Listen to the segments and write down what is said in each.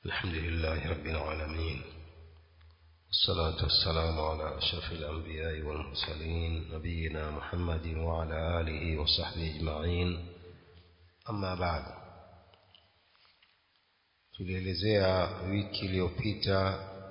الحمد لله رب العالمين، والصلاة والسلام على أشرف الأنبياء والمرسلين نبينا محمد وعلى آله وصحبه أجمعين. أما بعد، tulielezea wiki iliyopita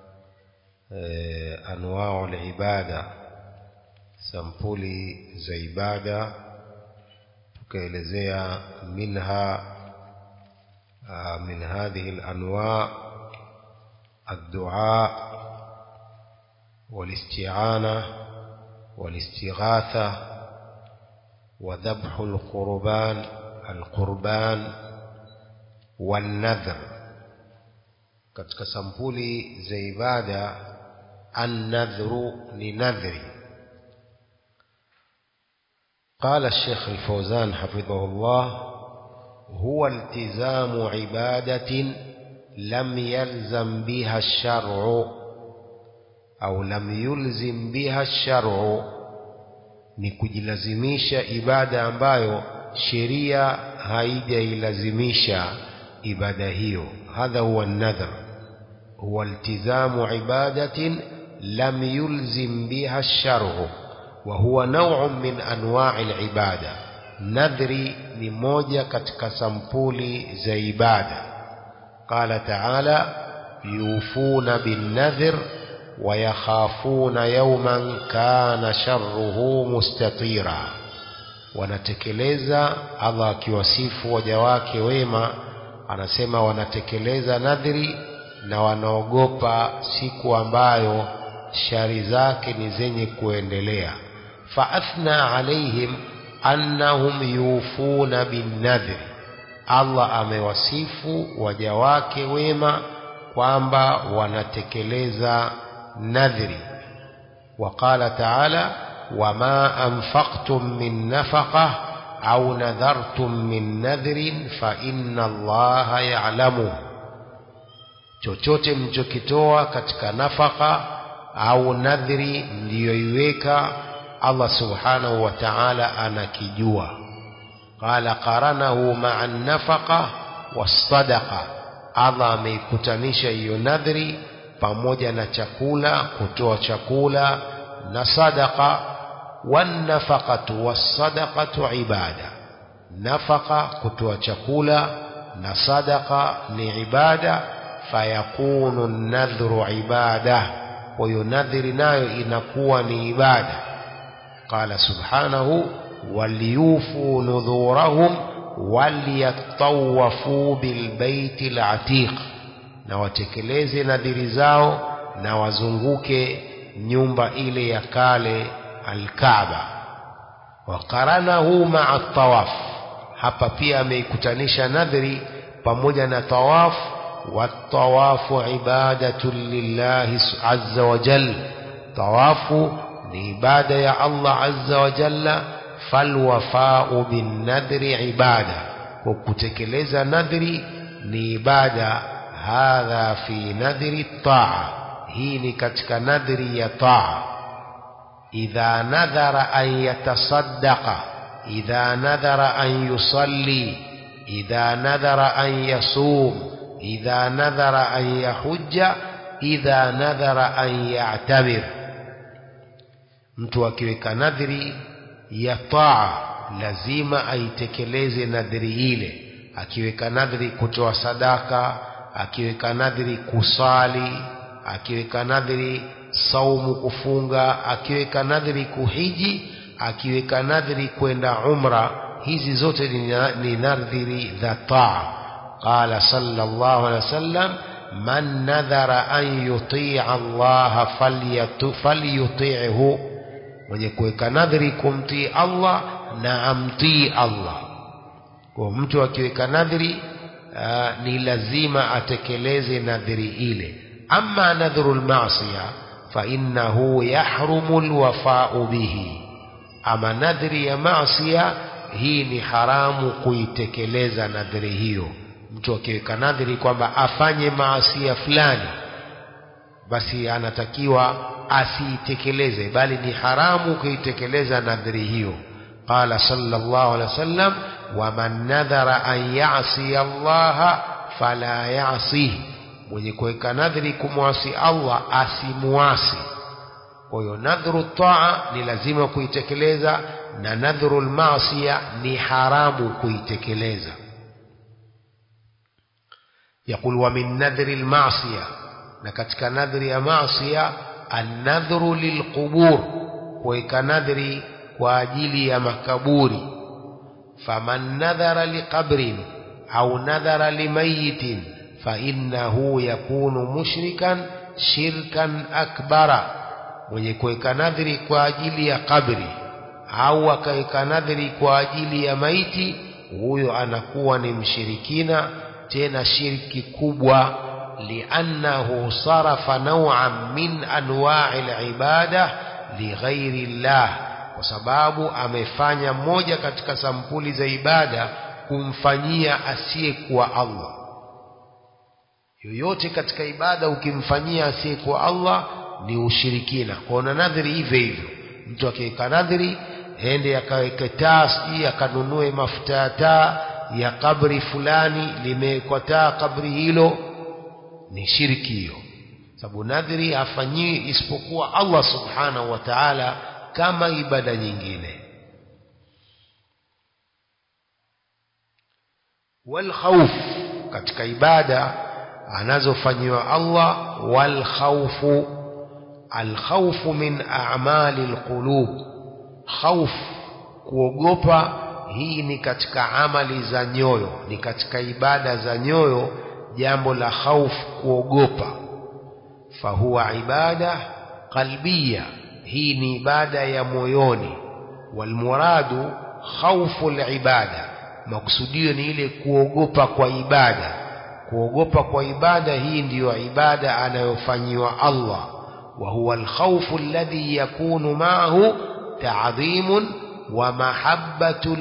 anwa'ul ibada, sampuli za ibada. tukaelezea minha من هذه الأنواع الدعاء والاستعانة والاستغاثة وذبح القربان والنذر. katika sampuli za ibada an-nadhru ni nadhri. قال الشيخ الفوزان حفظه الله: هو التزام عبادة لم يلزم بها الشرع أو لم يلزم بها الشرع، ni kujilazimisha ibada ambayo sheria haijailazimisha ibada hiyo. hadha huwa an-nadhr, huwa iltizamu ibadatin lam yulzim biha ash-shar'u wa huwa naw'un min anwa'i al-ibada. nadhri ni moja katika sampuli za ibada. qala ta'ala: yufuna bin nadhr wa yakhafuna yawman kana sharruhu mustatira. wanatekeleza, Allah akiwasifu waja wake wema anasema wanatekeleza nadhri na wanaogopa siku ambayo shari zake ni zenye kuendelea. fa athna alaihim annahum yufuna bin nadhri, Allah amewasifu waja wake wema kwamba wanatekeleza nadhri. Waqala ta'ala: wama anfaqtum min nafaqah au nadhartum min nadhrin fa inna Allaha ya'lamu. chochote mchokitoa katika nafaka au nadhri mliyoiweka, Allah subhanahu wa ta'ala anakijua. qala qaranahu ma'a an-nafaqa was-sadaqa, Allah ameikutanisha hiyo nadhri pamoja na chakula, kutoa chakula na sadaqa. wan-nafaqatu was-sadaqatu ibada, nafaqa kutoa chakula na sadaqa ni ibada. fayakunu an-nadhru ibada, kwa hiyo nadhri nayo inakuwa ni ibada. قال سبحانه: وليوفوا نذورهم وليطوفوا بالبيت العتيق. na watekeleze nadhiri zao na wazunguke nyumba ile ya kale al-Kaaba. waqaranahu ma'a at-tawaf, hapa pia ameikutanisha nadhiri pamoja na tawaf. wat-tawafu ibadatun lillahi azza wa jalla, tawafu ni ibada ya Allah azza wa jalla. falwafa'u bin nadhri ibada, kwa kutekeleza nadhri ni ibada. hadha fi nadhri ta'a, hii ni katika nadhri ya ta'a. idha nadhara an yatasaddaqa, idha nadhara an yusalli, idha nadhara an yasum, idha nadhara an yahujja, idha nadhara an ya'tamir. mtu akiweka nadhiri ya taa lazima aitekeleze nadhiri ile. akiweka nadhiri kutoa sadaka, akiweka nadhiri kusali, akiweka nadhiri saumu kufunga, akiweka nadhiri kuhiji, akiweka nadhiri kwenda umra, hizi zote ni nadhiri za taa. qala sallallahu alaihi wasallam: man nadhara an yuti'a Allah falyuti'hu, mwenye kuweka nadhiri kumtii Allah na amtii Allah. kwa mtu akiweka nadhiri ni lazima atekeleze nadhiri ile. amma nadhrul ma'siya fa innahu yahrumu alwafa'u bihi, ama nadhiri ya ma'siya hii ni haramu kuitekeleza nadhiri hiyo. mtu akiweka nadhiri kwamba afanye maasiya fulani, basi anatakiwa asiitekeleze, bali ni haramu kuitekeleza nadhiri hiyo. qala sallallahu alaihi wasallam: waman nadhara an ya'si Allah fala ya'sihi, mwenye kuweka nadhiri kumwasi Allah asimuasi. Kwa hiyo nadhru taa ni lazima kuitekeleza, na nadhru al-maasiya ni haramu kuitekeleza. Yakul wa min nadhri al-maasiya, na katika nadhri ya maasiya an-nadhru lilqubur, kuweka nadhri kwa ajili ya makaburi. Faman nadhara liqabrin au nadhara limayitin fa innahu yakunu mushrikan shirkan akbara. Mwenye kuweka nadhiri kwa ajili ya kabri au akaweka nadhiri kwa ajili ya maiti, huyo anakuwa ni mshirikina, tena shirki kubwa. Liannahu sarafa naw'an min anwa'i al-ibada lighairi Allah, kwa sababu amefanya moja katika sampuli za ibada kumfanyia asiyekuwa Allah. Yoyote katika ibada ukimfanyia asiyekuwa Allah ni ushirikina. Kwa nadhiri hivyo hivyo, mtu akiweka nadhiri ende akaweke taa, akanunue mafuta ya taa ya kabri fulani, limewekwa taa kabri hilo, ni shirki hiyo. Sababu nadhiri hafanyiwi isipokuwa Allah subhanahu wa ta'ala kama ibada nyingine. Wal khawf, katika ibada anazofanyiwa Allah, wal khawfu, al khawfu min a'mali al-qulub. Khawf, kuogopa, hii ni katika amali za nyoyo, ni katika ibada za nyoyo. Jambo la khawf, kuogopa, fahuwa ibada qalbiyya, hii ni ibada ya moyoni. Walmuradu khawfu al-ibada, makusudio ni ile kuogopa kwa ibada. Kuogopa kwa ibada, hii ndiyo ibada anayofanyiwa Allah. Wa huwa al-khawfu alladhi yakunu ma'ahu ta'dhimun wa mahabbatun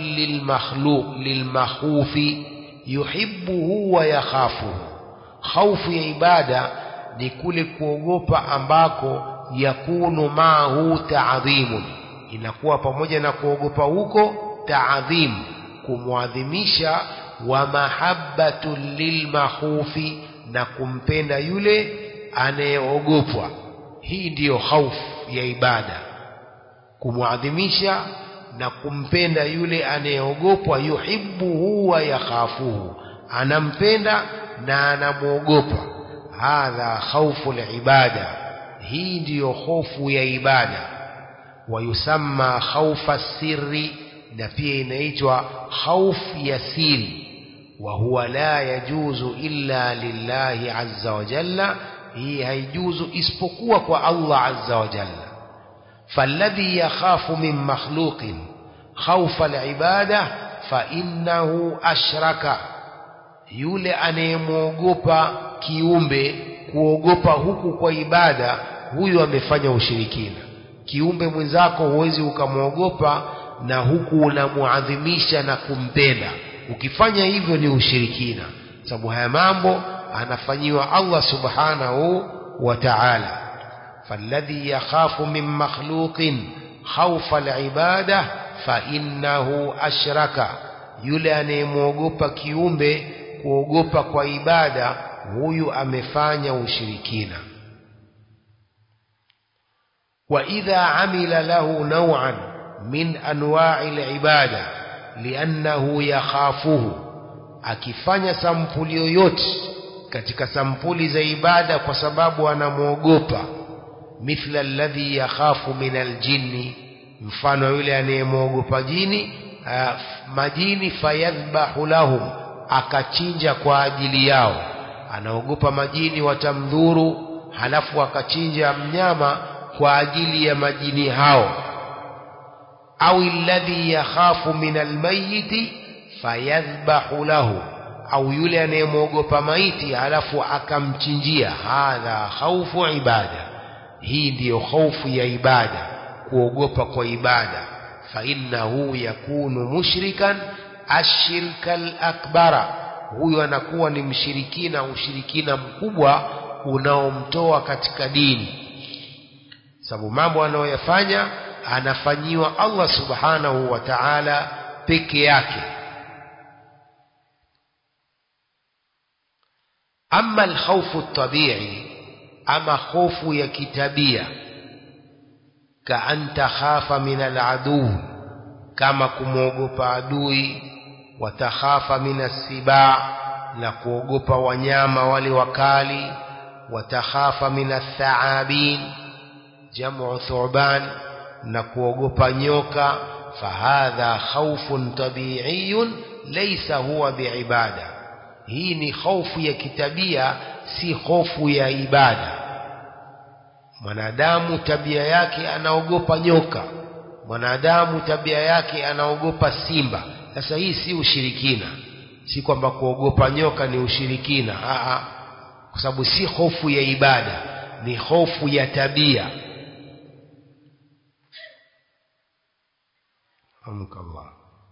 lilmakhufi yuhibbuhu wa yakhafuhu. Khawfu ya ibada ni kule kuogopa ambako yakunu ma'ahu ta'dhimun, inakuwa pamoja na kuogopa huko ta'dhim, kumwadhimisha, wa mahabbatu lilmakhufi, na kumpenda yule anayeogopwa. Hii ndiyo khawf ya ibada, kumwadhimisha na kumpenda yule anayeogopwa. Yuhibbuhu wa yakhafuhu, anampenda na anamuogopa. Hadha khawfu al-ibada, hii ndiyo hofu ya ibada. Wa yusamma khawfa sirri, na pia inaitwa khawf ya siri. Wa huwa la yajuzu illa lillahi azza wa jalla, hii haijuzu isipokuwa kwa Allah azza wa jalla. Falladhi yakhafu min makhluqin khawfa al-ibada fa innahu ashraka, yule anayemuogopa kiumbe, kuogopa huku kwa ibada, huyu amefanya ushirikina. Kiumbe mwenzako huwezi ukamwogopa na huku unamuadhimisha na kumpenda. Ukifanya hivyo ni ushirikina, sababu haya mambo anafanyiwa Allah subhanahu wa ta'ala. Falladhi yakhafu min makhluqin khawfa al-ibada fa innahu ashraka, yule anayemuogopa kiumbe kuogopa kwa ibada, huyu amefanya ushirikina. Wa idha amila lahu naw'an min anwa'i al-ibada li'annahu yakhafuhu, akifanya sampuli yoyote katika sampuli za ibada kwa sababu anamuogopa, mithla alladhi yakhafu min aljinni, mfano yule anayemuogopa jini, majini, fayadhbahu lahum, akachinja kwa ajili yao. Anaogopa majini watamdhuru, halafu akachinja mnyama kwa ajili ya majini hao. Au alladhi yakhafu min almayyiti fayadhbahu lahu, au yule anayemuogopa maiti halafu akamchinjia. Hadha khawfu ibada, hii ndiyo hofu ya ibada, kuogopa kwa ibada. Fa innahu yakunu mushrikan ashirkal akbara, huyo anakuwa ni mshirikina, ushirikina mkubwa unaomtoa katika dini, sababu mambo anayoyafanya anafanyiwa Allah subhanahu wa ta'ala peke yake. أما الخوف الطبيعي أما خوف يكتبية كأن تخاف من العدو كما كموغوب عدوي وتخاف من السباع نكوغوب ونياما ولوكالي وتخاف من الثعابين جمع ثعبان نكوغوب نيوكا فهذا خوف طبيعي ليس هو بعبادة. hii ni hofu ya kitabia, si hofu ya ibada. Mwanadamu tabia yake anaogopa nyoka, mwanadamu tabia yake anaogopa simba. Sasa hii si ushirikina, si kwamba kuogopa nyoka ni ushirikina, kwa sababu si hofu ya ibada, ni hofu ya tabia. Hamdulillah.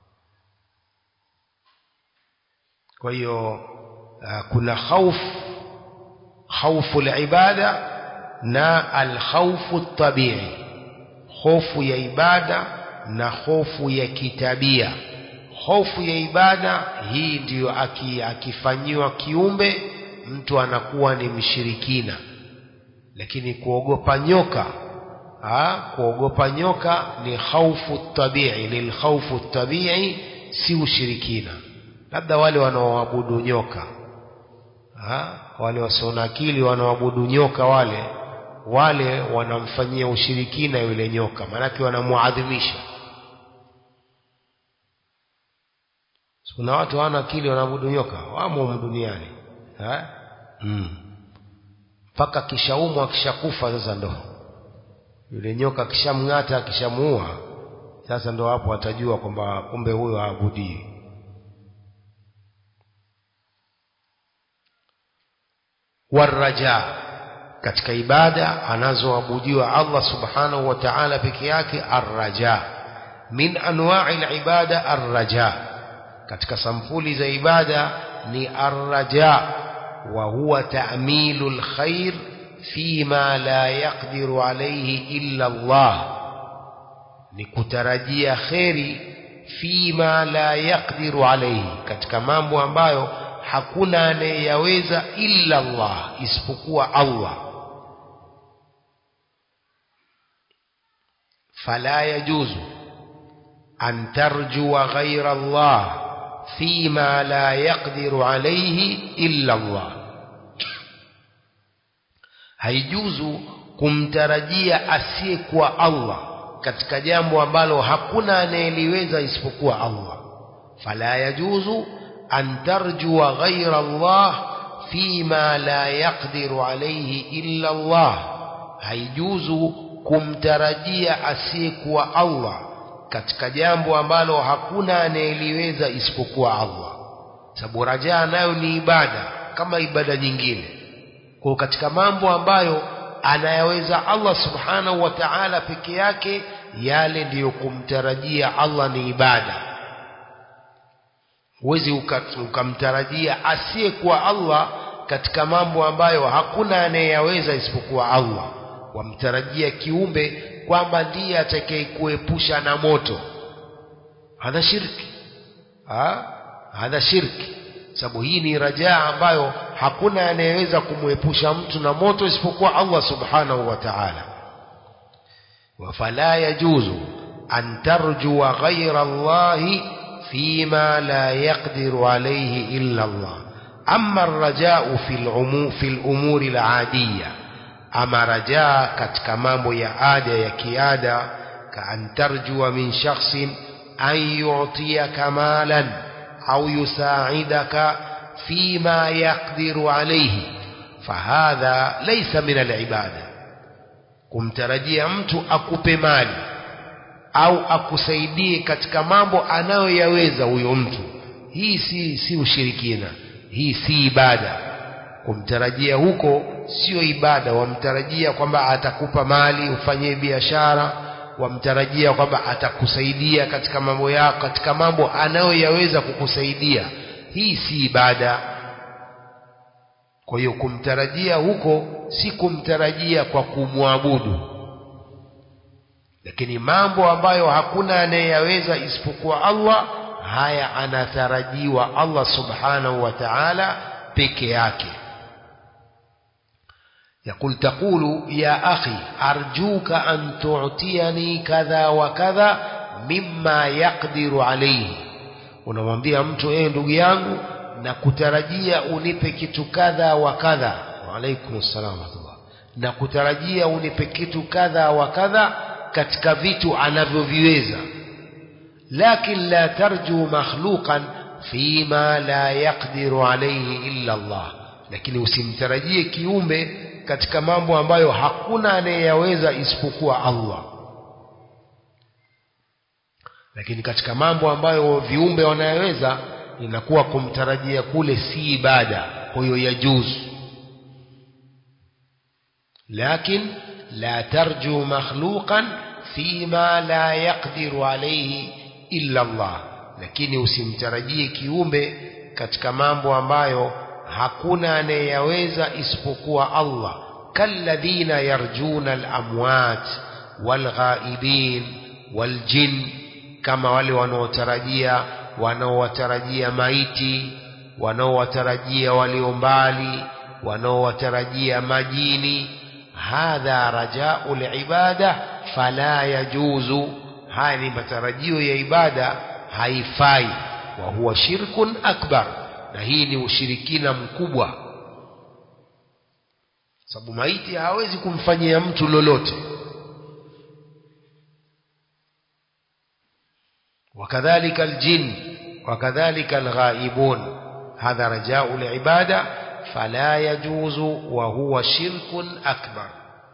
Kwa hiyo kuna khaufu al-ibada na al-khaufu at-tabi'i, hofu ya ibada na hofu ya kitabia. Hofu ya ibada hii ndiyo akifanyiwa kiumbe mtu anakuwa ni mshirikina. Lakini kuogopa nyoka, kuogopa nyoka ni khaufu at-tabi'i, lil khaufu at-tabi'i si ushirikina. Labda wale wanaoabudu nyoka, wale wasiona akili wanaoabudu nyoka, wale wanamfanyia ushirikina yule nyoka, maana wanamuadhimisha. Kuna watu wana akili wanaabudu nyoka, wamo duniani, mpaka kishaumwa kishakufa. Sasa ndo yule nyoka kishamng'ata kishamuua, sasa ndo hapo atajua kwamba kumbe huyo haabudi. Waraja, katika ibada anazoabudiwa Allah subhanahu wa ta'ala peke yake, arraja min anwa'i al-ibada. Arraja katika sampuli za ibada ni arraja, wa huwa ta'milu al-khair fima la yaqdiru alayhi illa Allah, ni kutarajia khairi fima la yaqdiru alayhi, katika mambo ambayo hakuna anayeweza illa Allah, isipokuwa Allah. Fala yajuzu an tarjua ghayra Allah fima la yaqdiru alayhi illa Allah, haijuzu kumtarajia asiyekuwa Allah katika jambo ambalo hakuna anayeliweza isipokuwa Allah. Fala yajuzu أن ترجو غير الله فيما لا يقدر عليه إلا الله، haijuzu kumtarajia asiyekuwa Allah katika jambo ambalo hakuna anayeliweza isipokuwa Allah. Sababu rajaa nayo ni ibada kama ibada nyingine. Kwa katika mambo ambayo anayaweza Allah subhanahu wa ta'ala peke yake, yale ndiyo kumtarajia Allah ni ibada. Huwezi ukamtarajia asiyekuwa Allah katika mambo ambayo hakuna anayeweza isipokuwa Allah. Wamtarajia kiumbe kwamba ndiye atakayekuepusha na moto, hadha shirki. Hadha shirki, sababu hii ni rajaa ambayo hakuna anayeweza kumuepusha mtu na moto isipokuwa Allah subhanahu wa ta'ala. Wafala yajuzu an tarjua ghayra Allahi فيما لا يقدر عليه إلا الله. أما الرجاء في الأمور العادية، أما رجاء katika mambo ya ada ya kiada, كأن ترجو من شخص أن يعطيك مالا أو يساعدك فيما يقدر عليه، فهذا ليس من العبادة. kumtarajia mtu akupe mali au akusaidie katika mambo anayoyaweza huyo mtu, hii si ushirikina, hii si ibada. Kumtarajia huko sio ibada. Wamtarajia kwamba atakupa mali ufanye biashara, wamtarajia kwamba atakusaidia katika mambo yako, katika mambo anayoyaweza kukusaidia, hii si ibada. Kwa hiyo kumtarajia huko si kumtarajia kwa kumwabudu. Lakini mambo ambayo hakuna anayeweza isipokuwa Allah, haya anatarajiwa Allah subhanahu wa ta'ala peke yake. يقول تقول يا أخي أرجوك أن تعطيني كذا وكذا مما يقدر عليه. unamwambia mtu ndugu yangu na kutarajia unipe kitu kadha wa kadha. Wa alaikumus salam wa rahmatullah. Na kutarajia unipe kitu kadha wa kadha katika vitu anavyoviweza. Lakin la tarju makhluqan fima la yaqdiru alayhi illa Allah. Lakini usimtarajie kiumbe katika mambo ambayo hakuna anayeweza isipokuwa Allah. Lakini katika mambo ambayo viumbe wanayoweza, inakuwa kumtarajia kule si ibada, kwa hiyo yajuzu. Lakin la tarju makhluqan fima la yaqdiru alayhi illa Allah. Lakini usimtarajie kiumbe katika mambo ambayo hakuna anayeweza isipokuwa Allah. Kalladhina yarjuna al-amwat wal-ghaibin wal-jinn, kama wale wanaowatarajia maiti, wanaowatarajia walio mbali, wanaowatarajia majini. Hadha raja'ul ibada fala yajuzu. Haya ni matarajio ya ibada, haifai. Wa huwa shirkun akbar, na hii ni ushirikina mkubwa, sababu maiti hawezi kumfanyia mtu lolote. wakadhalika aljin wakadhalika alghaibun, hadha raja'u alibada fala yajuzu wa huwa shirkun akbar.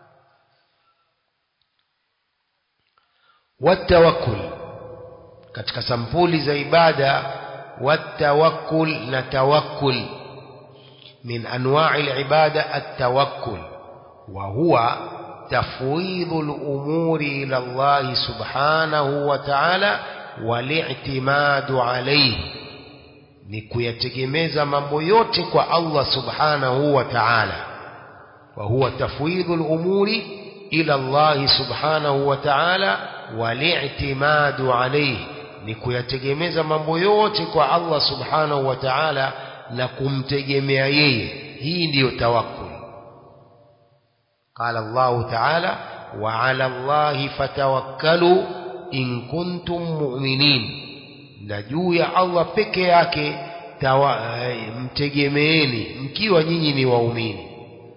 watawakkul, katika sampuli za ibada والتوكل نتوكل من أنواع العبادة التوكل، وهو تفويض الأمور إلى الله سبحانه وتعالى والاعتماد عليه. نكويتجمeza mambo yote kwa Allah subhanahu wa ta'ala. وهو تفويض الأمور إلى الله سبحانه وتعالى والاعتماد عليه. ni kuyategemeza mambo yote kwa Allah subhanahu wa ta'ala na kumtegemea yeye. hii ndiyo tawakkul. qala Allah ta'ala wa 'ala Allahi fatawakkalu in kuntum mu'minin, na juu ya Allah peke yake mtegemeeni mkiwa nyinyi ni waumini.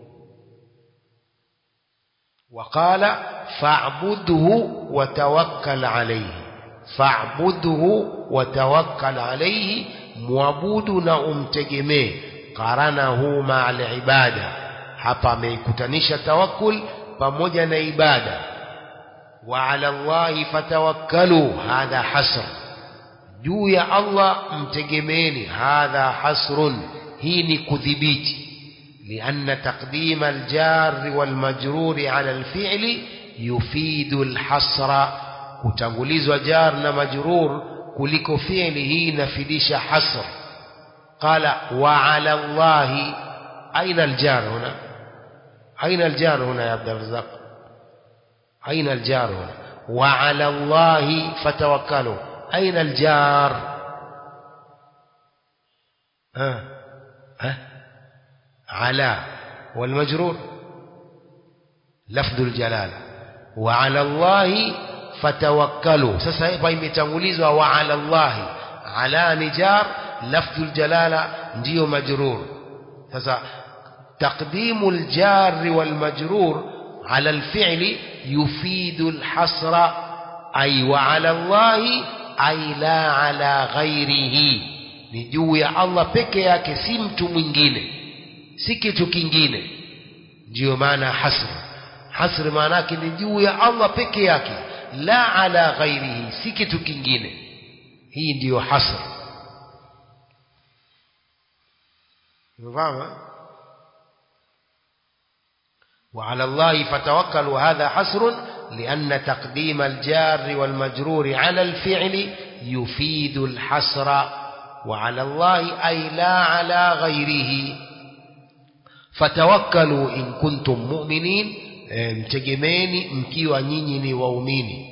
wa qala fa'budhu wa tawakkal alayhi, fa'budhu wa tawakkal alayhi, muabudu na umtegemee. qaranahu ma'al ibada, hapa ameikutanisha tawakkul pamoja na ibada. wa 'ala Allahi fatawakkalu, hadha hasr, juu ya Allah mtegemeeni. hadha hasrun, hii ni kudhibiti. lianna taqdima aljar walmajrur 'ala alfi'li yufidu alhasra, kutangulizwa jar na majrur kuliko fi'li hii inafidisha hasr. qala wa 'ala Allahi, aina aljar huna, aina aljar huna ya Abdul Razzaq, aina aljar huna. wa 'ala Allahi fatawakkalu, aina aljar? على والمجرور لفظ الجلالة. وعلى الله فتوكلوا. sasa hapa imetangulizwa wa 'ala Allah, ala ni jar, lafdhul jalala ndio majrur. sasa taqdimu aljar wal majrur ala alfi'li yufidu alhasra, ay wa 'ala Allah ay la 'ala ghayrihi, ni juu ya Allah peke yake, si mtu mwingine, si kitu kingine. ndio maana hasr. hasr maana yake ni juu ya Allah peke yake, la ala ghairihi, si kitu kingine. hii ndiyo hasr. unafahamu? wa ala Allahi fatawakkalu, hadha hasr لأن تقديم الجار والمجرور على الفعل يفيد الحصر، وعلى الله أي لا على غيره. فتوكلوا إن كنتم مؤمنين، mtegemeeni mkiwa nyinyi ni waumini.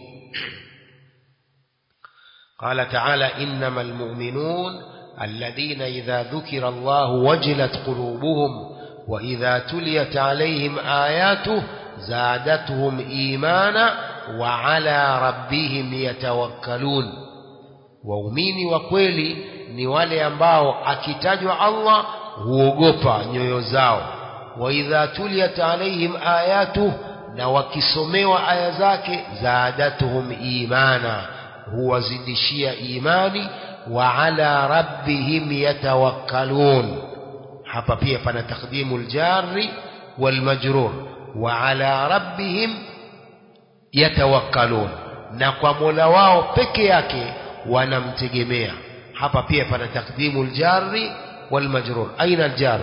قال تعالى إنما المؤمنون الذين إذا ذكر الله وجلت قلوبهم وإذا تليت عليهم آياته زادتهم إيمانا وعلى ربهم يتوكلون. waumini wa kweli ni wale ambao akitajwa Allah huogopa nyoyo zao. wa idha tuliyat alaihim ayatu, na wakisomewa aya zake, zadatuhum imana, huwazidishia imani, wa ala rabbihim yatawakkalun. hapa pia pana taqdimul jarri wal majrur, wa ala rabbihim yatawakkalun, na kwa Mola wao peke yake wanamtegemea. hapa pia pana taqdimul jarri wal majrur. aina al jar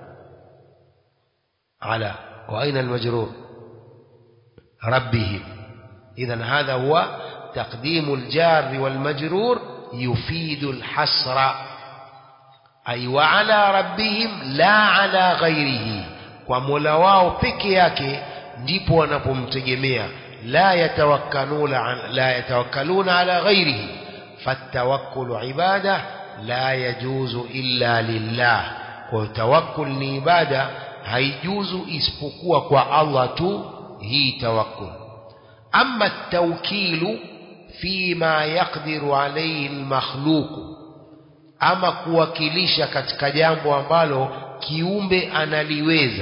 ala wa aina al majrur rabbihim. idhan hadha huwa taqdimul jarri wal majrur yufidu al hasra, ay wa ala rabbihim la ala ghairihi, kwa Mola wao peke yake ndipo wanapomtegemea. la yatawakkaluna ala ghairihi, فالتوكل عبادة لا يجوز إلا لله. والتوكل ni ibada, haijuzu isipokuwa kwa Allah tu hii tawakkul. amma at-tawkilu fima yaqdiru alayhi al-makhluq, ama kuwakilisha katika jambo ambalo kiumbe analiweza.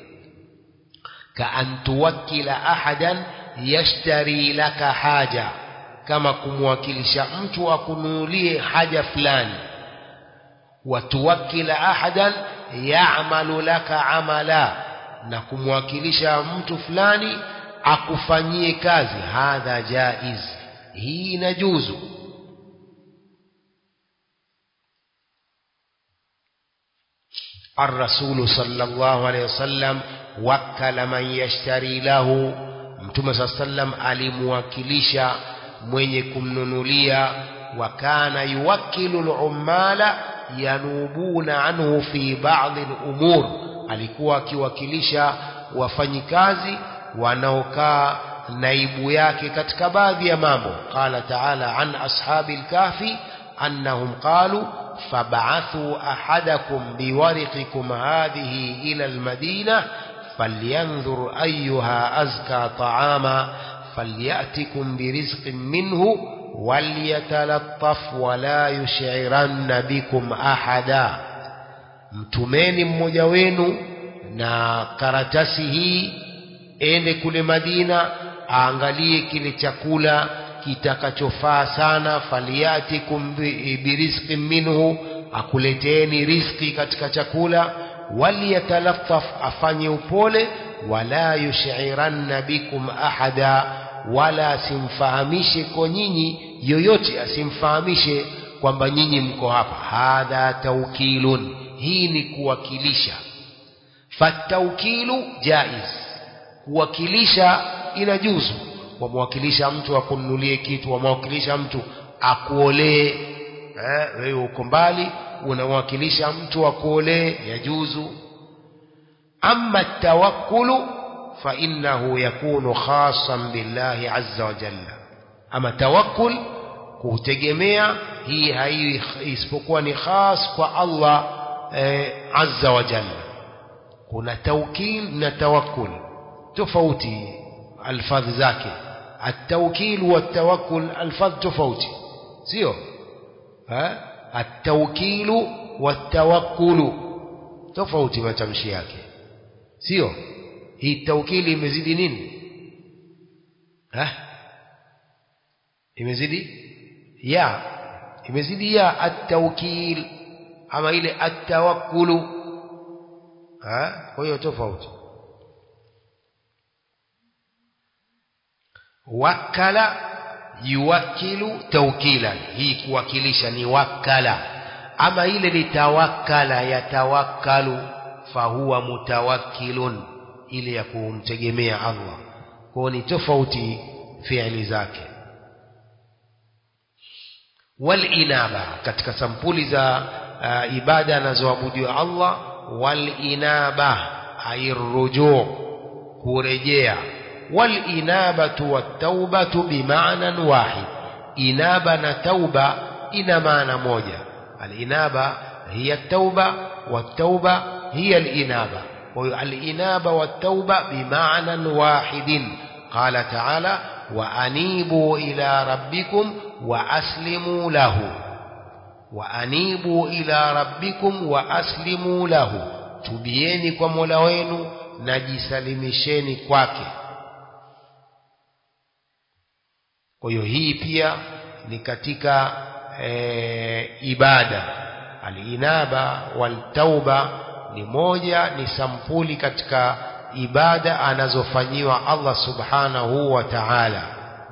ka an tuwakkila ahadan yashtari laka haja, kama kumwakilisha mtu akununulie haja fulani. watuwakkila ahadan ya'malu laka amala, na kumwakilisha mtu fulani akufanyie kazi. hadha jaiz, hii inajuzu. الرسول صلى الله عليه وسلم وكل من يشتري له, Mtume صلى الله عليه وسلم alimwakilisha mwenye kumnunulia. wa kana yuwakkilu al-ummala yanubuna anhu fi ba'd al-umur, alikuwa akiwakilisha wafanyikazi wanaokaa naibu yake katika baadhi ya mambo. qala ta'ala an ashabil kahfi annahum qalu fab'athu ahadakum biwariqikum hadhihi ila al-madinah falyanzur ayyuha azka ta'ama فليأتكم برزق منه وليتلطف ولا يشعرن بكم أحدا. mtumeni mmoja wenu na karatasi hii, ende kule Madina, aangalie kile chakula kitakachofaa sana. faliyatikum birizqin minhu, akuleteni riziki katika chakula. waliyatalaffaf, afanye upole. wala yushiranna bikum ahada, wala simfahamishe kwa nyinyi yoyote, asimfahamishe kwamba nyinyi mko hapa. hadha tawkilun, hii ni kuwakilisha. fatawkilu jaiz, kuwakilisha inajuzu. wamwakilisha mtu akununulie kitu, wamwakilisha mtu akuolee. wewe uko mbali, unamwakilisha mtu akuolee, yajuzu. أما التوكل فإنه يكون خاصا بالله عز وجل. أما توكل kutegemea, hii isipokuwa ni khas kwa Allah azza wa jalla. kuna tawkil na tawakkul tofauti alfadhi zake. at-tawkil wa at-tawakkul alfadh tofauti, sio? at-tawkil wa at-tawakkul tofauti matamshi yake, sio? hii tawkili imezidi nini? imezidi ya, imezidi ya at-tawkil, ama ile at-tawakkul. kwa hiyo tofauti. wakala yuwakilu tawkilan, hii kuwakilisha ni wakala. ama ile ni tawakkala, yatawakkalu, fahuwa mutawakkilun, ile ya kumtegemea Allah. kwa ni tofauti fi'li zake. wal inaba, katika sampuli za ibada anazoabudiwa Allah. wal inaba ay rujuu, kurejea. wal inabatu wat taubatu bima'nan wahid, inaba na tauba ina maana moja. al inaba hiya at-tauba wat tauba hiya al inaba. والإنابة والتوبة بمعنى واحد. قال تعالى وأنيبوا إلى ربكم وأسلموا له. وأنيبوا إلى ربكم وأسلموا له، tubieni kwa Mola wenu na jisalimisheni kwake. Kwa hiyo hii pia ni katika ibada. Al-inaba wal tauba ni moja, ni sampuli katika ibada anazofanyiwa Allah subhanahu wa ta'ala.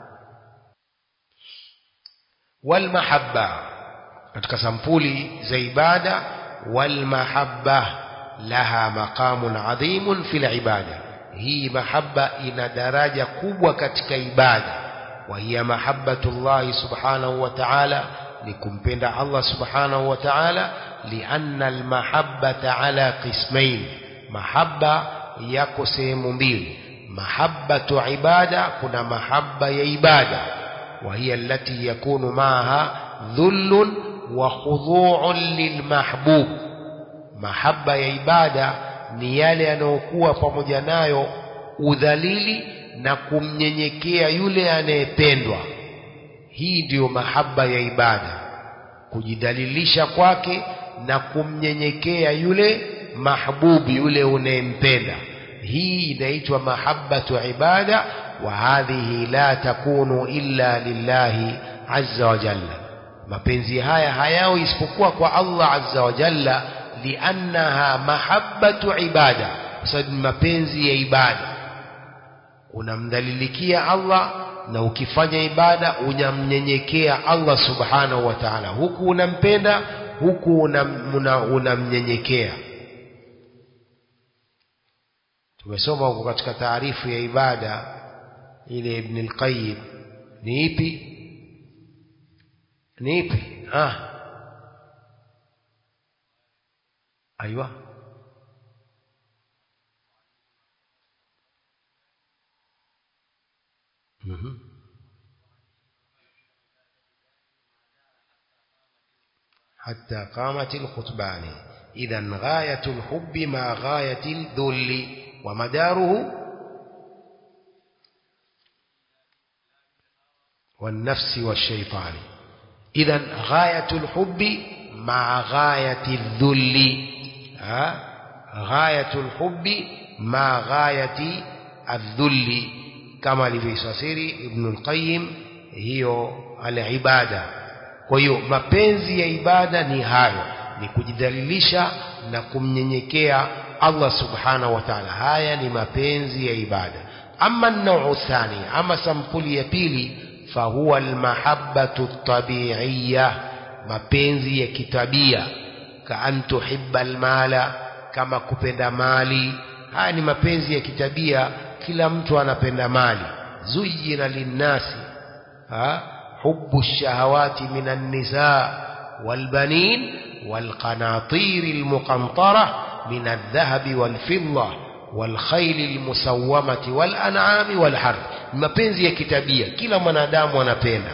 Wal mahabba, katika sampuli za ibada, wal mahabba laha maqamun adhimun fil ibada. Hii mahabba ina daraja kubwa katika ibada. Wa hiya mahabbatullah subhanahu wa ta'ala, ni kumpenda Allah subhanahu wa ta'ala. Lianna almahabbata ala qismain, mahabba yako sehemu mbili. Mahabbatu ibada, kuna mahabba ya ibada. Wa hiya allati yakunu maaha dhullun wa khudu'un lilmahbub. Mahabba ya ibada ni yale yanayokuwa pamoja nayo udhalili na kumnyenyekea yule anayependwa. Hii ndiyo mahabba ya ibada, kujidhalilisha kwake na kumnyenyekea yule mahbubi, yule unayempenda. Hii inaitwa mahabbatu ibada. Wa hadhihi la takunu illa lillahi azza wa jalla. Mapenzi haya hayao isipokuwa kwa Allah azza wa jalla. Liannaha mahabbatu ibada, kwa sababu mapenzi ya ibada. Unamdhalilikia Allah, na ukifanya ibada unamnyenyekea Allah subhanahu wa ta'ala. Huku unampenda, huku unamnyenyekea. Tumesoma huko katika taarifu ya ibada ile Ibn al-Qayyim. Ni ipi? Aywa, حتى قامت الخطبان. إذن غاية الحب مع غاية الذل، ومداره والنفس والشيطان. إذن غاية الحب مع غاية الذل، غاية الحب مع غاية الذل، كما لفسير ابن القيم هي العبادة. Kwa hiyo mapenzi ya ibada ni hayo, ni kujidhalilisha na kumnyenyekea Allah subhanahu wa ta'ala. Haya ni mapenzi ya ibada. Amma an-naw'u thani, ama sampuli ya pili, fahuwa al-mahabbatu at-tabi'iyyah, mapenzi ya kitabia. Ka an tuhibba al-mala, kama kupenda mali. Haya ni mapenzi ya kitabia, kila mtu anapenda mali. Zuyyina linnasi حب الشهوات من النساء والبنين والقناطير المقنطرة من الذهب والفضة والخيل المسومة والأنعام والحرث. mapenzi ya kitabia, kila mwanadamu anapenda.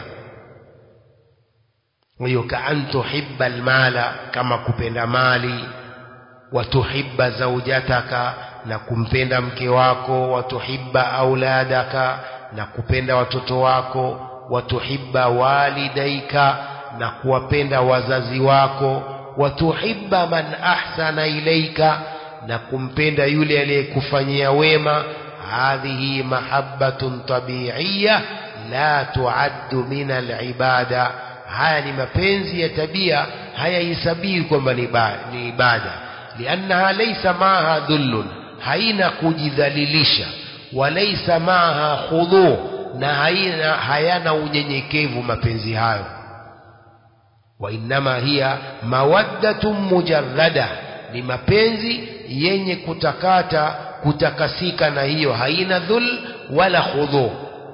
ويكأن تحب المال, kama kupenda mali. وتحب زوجتك, na kumpenda mke wako. وتحب أولادك, na kupenda watoto wako. Watuhibba walidaika, na kuwapenda wazazi wako. Watuhibba man ahsana ilaika, na kumpenda yule aliyekufanyia wema. Hadhihi mahabbatun tabi'iyya la tuaddu min al-ibada. Haya ni mapenzi ya tabia, hayahesabiwi kwamba ni ibada. Liannaha laysa maaha dhullun, haina kujidhalilisha. Walaysa maaha khudhu', na hayana unyenyekevu mapenzi hayo. Wa innama hiya mawaddatun mujarrada, ni mapenzi yenye kutakasika, na hiyo haina dhul wala khudhu.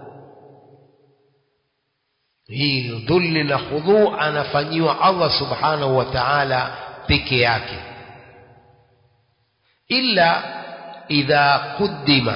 Hii dhul na khudhu anafanyiwa Allah subhanahu wa ta'ala peke yake. Illa idha quddima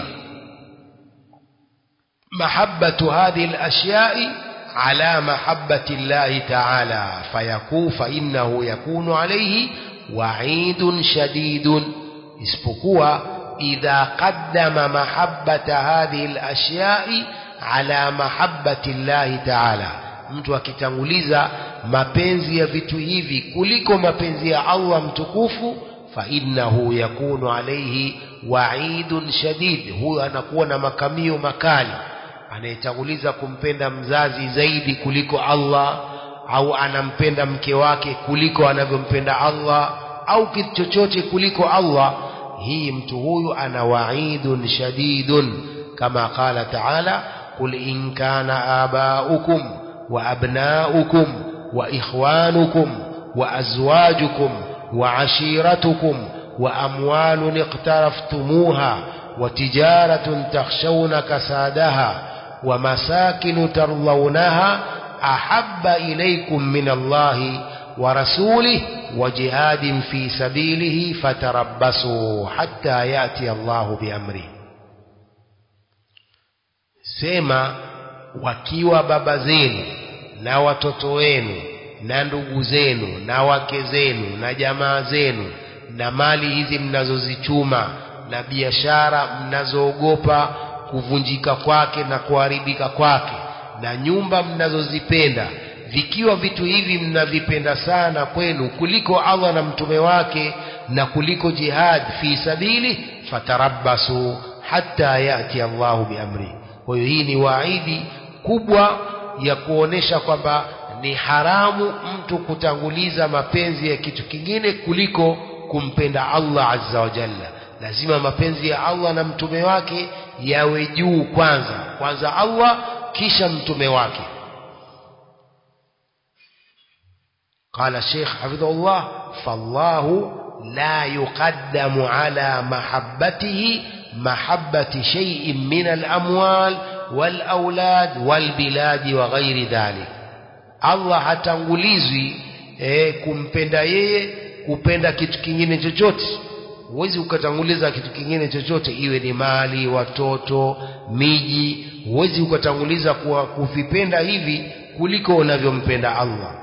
محبة هذه الأشياء على محبة الله تعالى فإنه يكون عليه وعيد شديد. isipokuwa idha qaddama mahabbata hadhihi al-ashya'i ala mahabbati Allah ta'ala, mtu akitanguliza mapenzi ya vitu hivi kuliko mapenzi ya Allah mtukufu, fa innahu yakunu alayhi wa'idun shadid, huyo anakuwa na makamio makali. Anayetanguliza kumpenda mzazi zaidi kuliko Allah, au anampenda mke wake kuliko anavyompenda Allah, au kitu chochote kuliko Allah, hii mtu huyu ana wa'idun shadidun, kama qala ta'ala qul in kana aba'ukum wa abna'ukum wa ikhwanukum wa azwajukum wa ashiratukum wa amwalun iqtaraftumuha wa tijaratun takhshawna kasadaha wa masakin tardawnaha ahabba ilaykum min Allahi wa rasulihi wa jihadin fi sabilihi fatarabbasu hatta yati Allahu biamri. Sema, wakiwa baba zenu na watoto wenu na ndugu zenu na wake zenu na jamaa zenu na mali hizi mnazozichuma na biashara mnazoogopa kuvunjika kwake na kuharibika kwake na nyumba mnazozipenda, vikiwa vitu hivi mnavipenda sana kwenu kuliko Allah na mtume wake na kuliko jihad fi sabili, fatarabbasu hatta yati Allahu biamri. Kwa hiyo hii ni waidi kubwa ya kuonesha kwamba ni haramu mtu kutanguliza mapenzi ya kitu kingine kuliko kumpenda Allah azza wa jalla. Lazima mapenzi ya Allah na mtume wake yawe juu kwanza Allah kisha mtume wake. قال الشيخ حفظه الله فالله لا يقدم على محبته محبة شيء من الأموال والأولاد والبلاد وغير ذلك. Allah hatangulizwi kumpenda yeye kupenda kitu kingine chochote. Huwezi ukatanguliza kitu kingine chochote, iwe ni mali, watoto, miji. Huwezi ukatanguliza kuvipenda hivi kuliko unavyompenda Allah.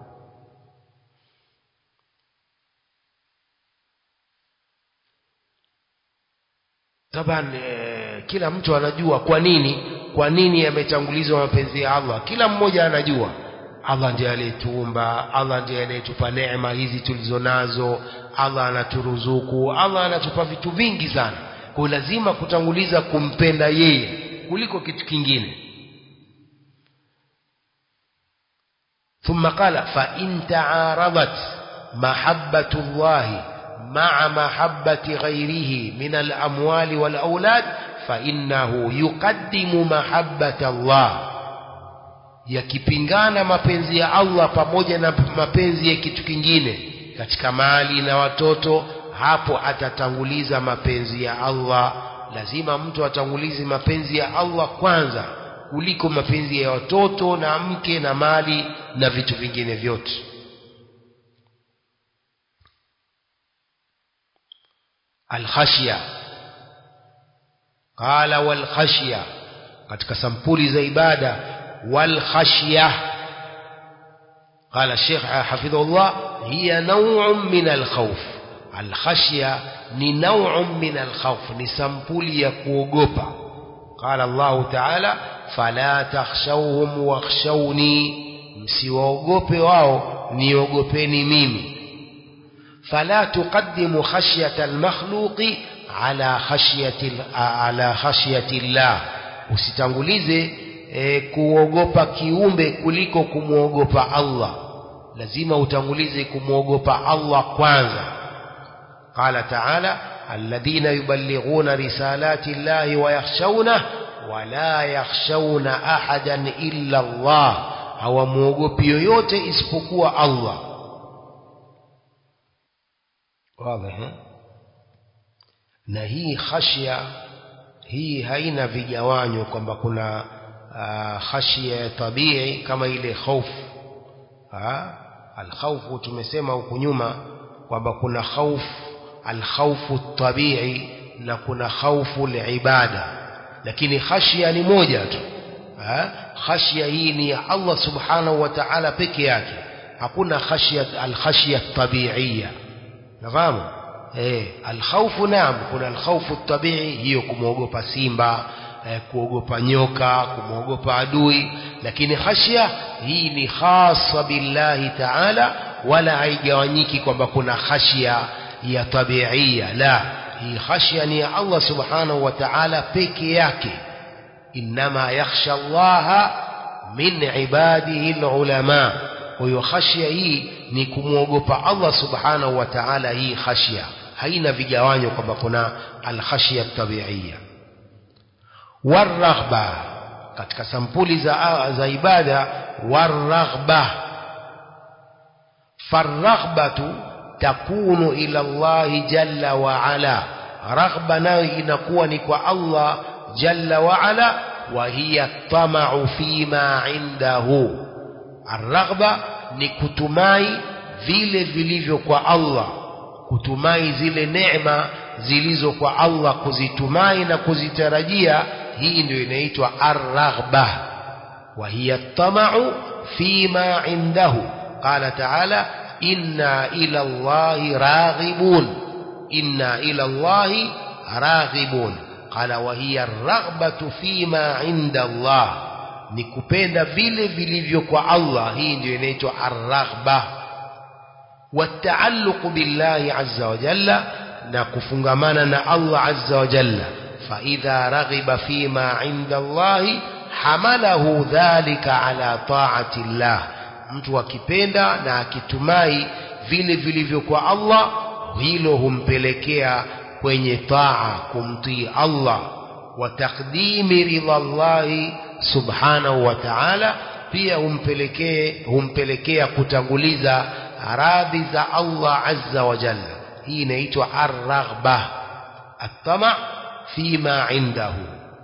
Taban kila mtu anajua kwa nini yametangulizwa mapenzi ya Allah. Kila mmoja anajua Allah ndiye aliyetuumba, Allah ndiye anayetupa neema hizi tulizonazo, Allah anaturuzuku, Allah anatupa vitu vingi sana. Kwa lazima kutanguliza kumpenda yeye kuliko kitu kingine. Thumma qala fa in ta'aradat mahabbatu Allah ma'a mahabbati ghayrihi min al-amwali wal awlad fa innahu yuqaddimu mahabbata Allah. Yakipingana mapenzi ya Allah pamoja na mapenzi ya kitu kingine katika mali na watoto, hapo atatanguliza mapenzi ya Allah. Lazima mtu atangulize mapenzi ya Allah kwanza kuliko mapenzi ya watoto na mke na mali na vitu vingine vyote. Al-khashya, qala wal khashya, katika sampuli za ibada والخشية قال الشيخ حفظه الله هي نوع من الخوف. الخشية نوع من الخوف، نسمبولي يكوغوبا. قال الله تعالى فلا تخشوهم واخشوني، msiwaogope wao niogopeni mimi. فلا تقدم خشية المخلوق على خشية الله، usitangulize kuogopa kiumbe kuliko kumuogopa Allah. Lazima utangulize kumuogopa Allah kwanza. Qala ta'ala alladhina yuballighuna risalati Allahi wa yakhshawna wa la yakhshawna ahadan illa Allah, hawamuogopi yoyote isipokuwa Allah. Wazi. Na hii khashya hii haina vigawanyo kwamba kuna khashia tabii kama ile hofu. Al-khawfu tumesema huko nyuma kwamba kuna al-khawfu tabii na kuna khawfu al-ibada, lakini khashia ni moja tu. Khashia hii ni ya Allah subhanahu wa ta'ala peke yake, hakuna al-khashia tabiiya. Nafahamu alkhawfu naam, kuna alkhawfu tabii, hiyo kumwogopa simba, kuogopa nyoka, kumwogopa adui. Lakini khashya hii ni khasa billahi ta'ala, wala haigawanyiki kwamba kuna khashya ya tabiia. La, hii khashya ni ya Allah subhanahu wa ta'ala peke yake. Innama yakhsha Allah min ibadihi alulama. Huyo khashya hii ni kumwogopa Allah subhanahu wa ta'ala. Hii khashya haina vigawanyo kwamba kuna alkhashya tabiia. Waraghba, katika sampuli za ibada, waraghba. Faraghbatu takunu ila Allah jalla wa ala. Raghba nayo inakuwa ni kwa Allah jalla wa ala. Wa hiya tama'u fima indahu. Arraghba ni kutumai vile vilivyo kwa Allah, kutumai zile neema zilizo kwa Allah, kuzitumai na kuzitarajia. Hii ndio inaitwa arraghba. Wa hiya tama'u fima indahu. Qala ta'ala inna ila Allahi raghibun, inna ila Allahi raghibun. Qala wa hiya arraghbatu fima inda Allah, ni kupenda vile vilivyo kwa Allah. Hii ndio inaitwa arraghba. Wataalluq billahi azza wa jalla, na kufungamana na Allah azza wa jalla. Fa idha raghiba fima inda Allahi hamalahu dhalika ala ta'ati Allah. Mtu akipenda na akitumai vile vilivyo kwa Allah, hilo humpelekea kwenye taa, kumtii Allah. Wa taqdimi ridha Allahi subhanahu wa ta'ala, pia humpelekea kutanguliza radhi za Allah azza wa jalla. Hii inaitwa ar-raghba, at-tama' fima indahu.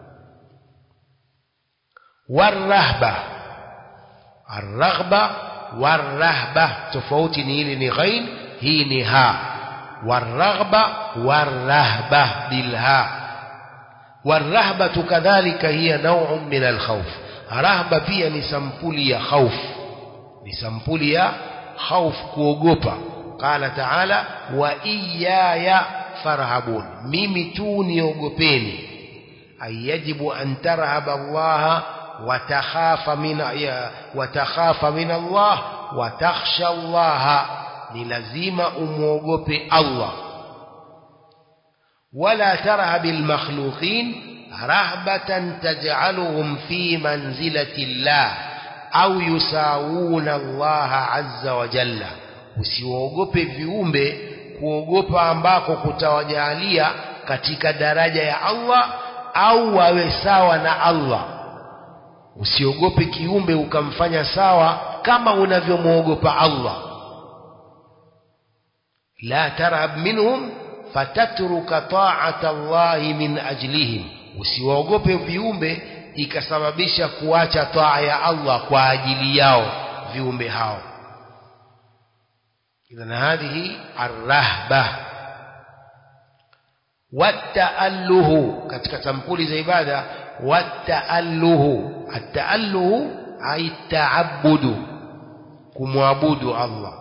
War-rahba, ar-raghba war-rahba tofauti, ni hili ni ghain, hii ni ha. War-raghba war-rahba bilha. War-rahbatu kadhalika hiya naw'un min al-khawf. Rahba pia ni sampuli ya khawf, ni sampuli ya khawf, kuogopa. Qala ta'ala wa iyaya farhabun, mimi tu niogopeni. Ay yajibu an tarhaba Allah wa takhafa min Allah wa takhsha Allah, ni lazima umuogope Allah. ولا ترهب المخلوقين رهبة تجعلهم في منزلة الله أو يساوون الله عز وجل. usiogope viumbe kuogopa ambako kutawajalia katika daraja ya Allah au wawe sawa na Allah. Usiogope kiumbe ukamfanya sawa kama unavyomuogopa Allah. La tarhab minhum fatatruka ta'ata Allahi min ajlihim. Usiwaogope viumbe ikasababisha kuacha taa ya Allah kwa ajili yao viumbe hao. Idhan hadhihi arrahba. Wataalluhu, katika sampuli za ibada, wataalluhu. Ataalluhu ay ta'abbudu, kumwabudu Allah.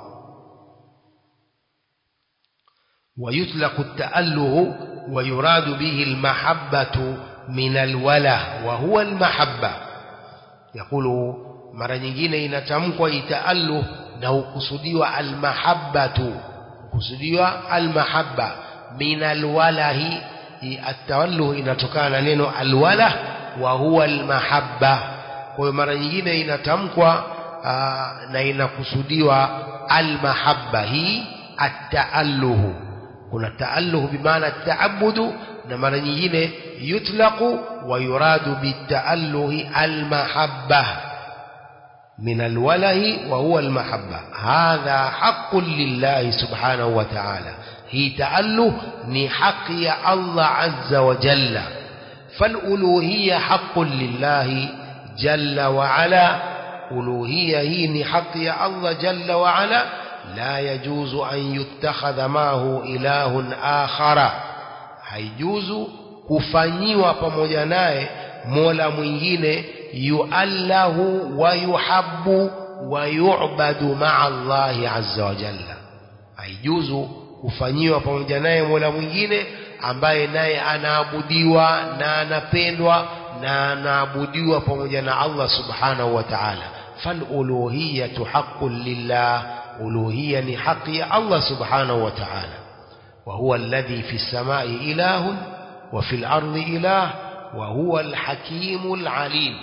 ويطلق التأله ويراد به المحبة من الوله وهو المحبة. يقول mara nyingine inatamkwa itaalluh na ukusudiwa almahabbatu, kusudiwa almahabba. Min alwalahi, atawalluh inatokana na neno alwalah wa huwa almahabba. Kwa hiyo mara nyingine inatamkwa na inakusudiwa almahabba, hii ataalluh. kuna taalluh bimaana ta'abbudu, na mara nyingine yutlaqu wa yuradu bitaalluhi almahabba min alwalahi wa huwa almahabba. Hadha haqqun lillahi subhanahu wa ta'ala. hii taalluh ni haki ya Allah azza wa jalla. فالألوهية حق لله جل وعلا. ألوهية هي ni haki ya Allah jalla wa ala. لا يجوز أن يتخذ معه إله آخر. haijuzu kufanyiwa pamoja naye mola mwingine yuallahu wa yuhabbu wa yu'badu ma'a Allah azza wa jalla. haijuzu hufanyiwa pamoja naye Mola mwingine ambaye naye anaabudiwa na anapendwa na anaabudiwa pamoja na Allah subhanahu wa ta'ala. Faluluhiyatu haqqun lillah, uluhiyya ni haki ya Allah subhanahu wa ta'ala. Wa huwa alladhi fi samai ilahun wa fil ardi ilah wa huwa alhakimul alim.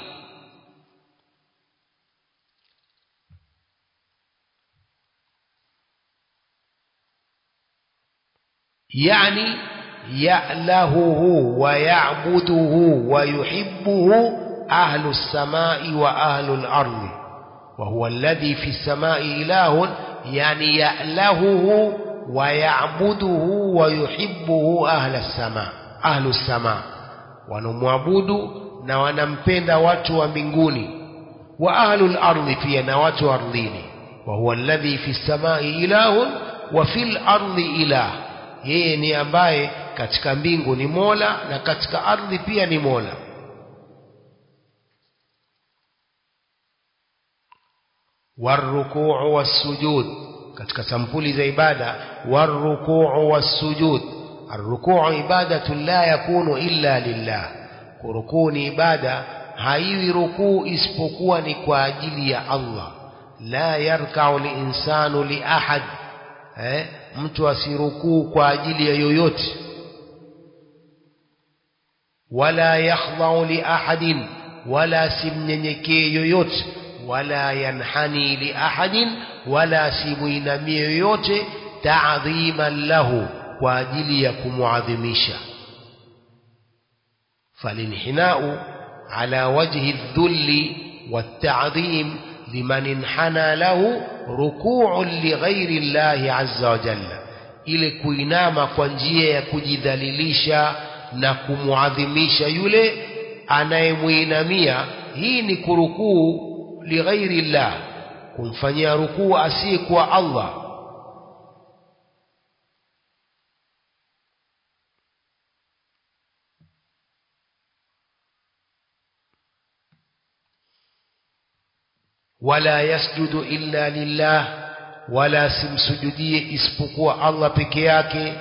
يعني يألهه ويعبده ويحبه أهل السماء وأهل الأرض. وهو الذي في السماء إله يعني يألهه ويعبده ويحبه أهل السماء ونمعبد ونمپenda watu wa mbinguni wa ahlul ardi pia na watu wa ardhini. وهو الذي في السماء إله وفي الأرض إله, yeye ni ambaye katika mbingu ni Mola na katika ardhi pia ni Mola. Warruku'u was-sujud, katika sampuli za ibada warruku'u was-sujud. Arruku'u ibadatu la yakunu illa lillah, kurukuu ni ibada, haiwi rukuu isipokuwa ni kwa ajili ya Allah. La yarka'u linsanu li ahad, mtu asirukuu kwa ajili ya yoyote. Wala yakhdha'u li ahadin, wala simnyenyekee yoyote. Wala yanhani li ahadin, wala simuinamie yoyote. Ta'dhiman lahu, kwa ajili ya kumuadhimisha. Falinhina'u ala wajhi adh-dhulli wat-ta'dhim liman inhana lahu ruku'un li ghairi Allah azza wa jalla, ile kuinama kwa njia ya kujidhalilisha na kumuadhimisha yule anayemuinamia, hii ni kurukuu li ghairi Allah, kumfanyia rukuu asiyekuwa Allah. Wala yasjudu illa lillah, wala simsujudie isipokuwa Allah peke yake.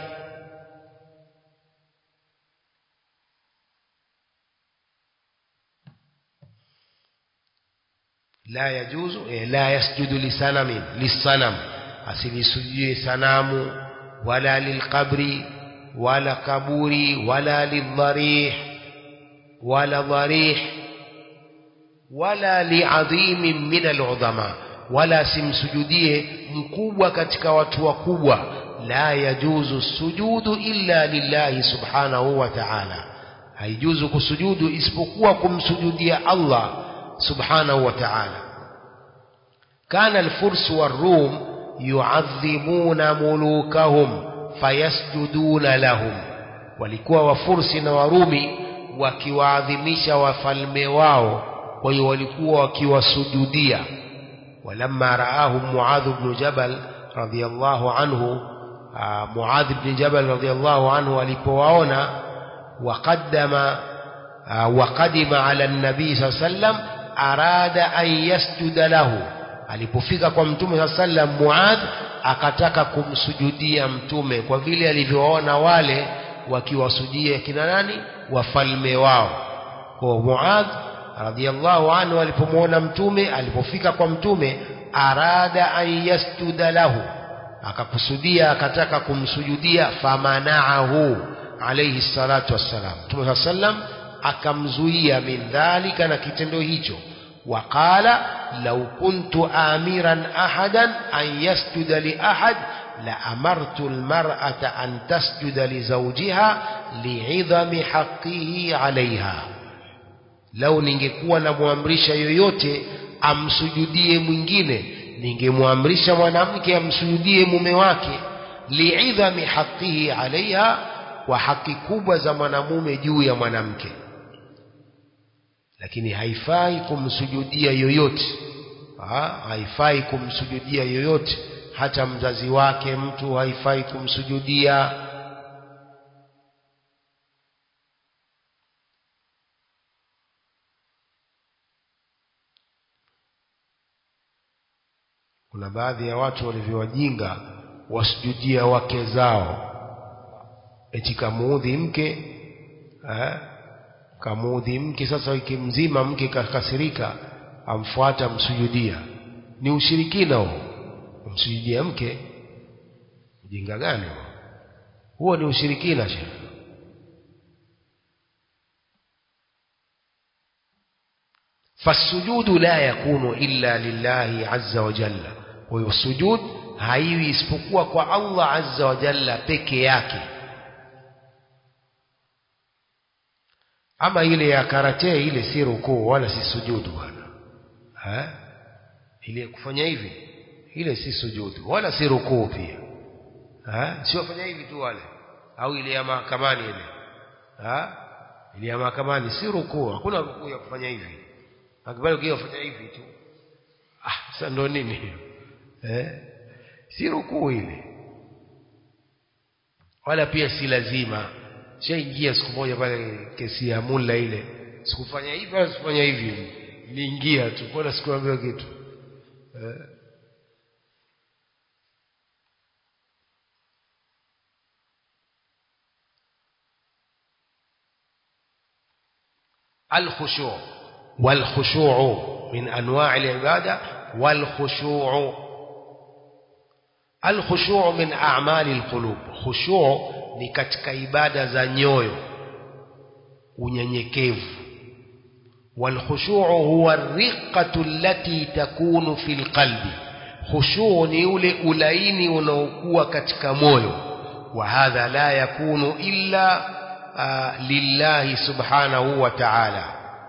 La yajuzu la yasjudu lisanam, asilisujudie sanamu, wala lilqabri, wala kaburi, wala lidharih, wala dharih, wala liadhimin min aludhama, wala simsujudie mkubwa katika watu wakubwa. La yajuzu sujudu illa lillahi subhanahu wa ta'ala, haijuzu kusujudu isipokuwa kumsujudia Allah subhanahu wa ta'ala. Kana al-furs war-rum yu'adhimuna mulukahum fayasjuduna lahum, walikuwa wafursi na warumi wakiwaadhimisha wafalme wao, kwa hiyo walikuwa wakiwasujudia. Walamma raahum Muadh ibn Jabal radhiyallahu anhu, Muadh ibn Jabal radhiyallahu anhu alipowaona, waqadima ala an-nabi sallallahu alayhi wasallam arada an yasjuda lahu, alipofika kwa mtume sallallahu alayhi wasallam Muadh akataka kumsujudia mtume kwa vile alivyoona wale wakiwasujudia kina nani, wafalme wao. Kwa Muadh radhiyallahu anhu alipomuona mtume, alipofika kwa mtume, arada an yasjuda lahu, akakusudia akataka kumsujudia. Famana'ahu alayhi salatu wassalam, mtume sallam akamzuia min dhalika, na kitendo hicho. Waqala law kuntu amiran ahadan an yasjuda li ahad la amartu almar'ata an tasjuda li zawjiha li'idhami haqqihi 'alayha, lau ningekuwa namuamrisha yoyote amsujudie mwingine, ningemuamrisha mwanamke amsujudie mume wake, li'idhami haqqihi 'alayha, kwa haki kubwa za mwanamume juu ya mwanamke. Lakini haifai kumsujudia yoyote, haifai kumsujudia yoyote, hata mzazi wake mtu haifai kumsujudia. Kuna baadhi ya watu walivyowajinga wasujudia wake zao. Eti kamuudhi mke, kamuudhi mke, sasa wiki mzima mke kakasirika, amfuata msujudia. Ni ushirikina huo, msujudia mke. Ujinga gani huo? Ni ushirikina sheikh. فالسجود لا يكون إلا لله عز وجل. والسجود haiwi isipokuwa kwa Allah azza wa jalla peke yake. Ama ile ya karate ile si rukuu wala si sujudu bwana. Ile kufanya hivi ile si sujudu wala si rukuu pia. Sio fanya hivi tu wale. Au ile ya mahakamani ile. Ile ya mahakamani si rukuu, hakuna rukuu ya kufanya hivi. Akibali ukifanya hivi tu. Sasa ndo nini? Si rukuu ile. Wala pia si lazima. Shaingia siku moja pale kesi ya Mulla ile. Sikufanya hivi wala sikufanya hivi. Niingia tu, kwa sikuambiwa kitu. الخشوع والخشوع من أنواع العبادة. والخشوع الخشوع من أعمال القلوب. خشوع ni katika ibada za nyoyo, unyenyekevu. والخشوع هو الرقة التي تكون في القلب. خشوع ni ule ulaini unaokuwa katika moyo. وهذا لا يكون إلا lillahi subhanahu wa ta'ala.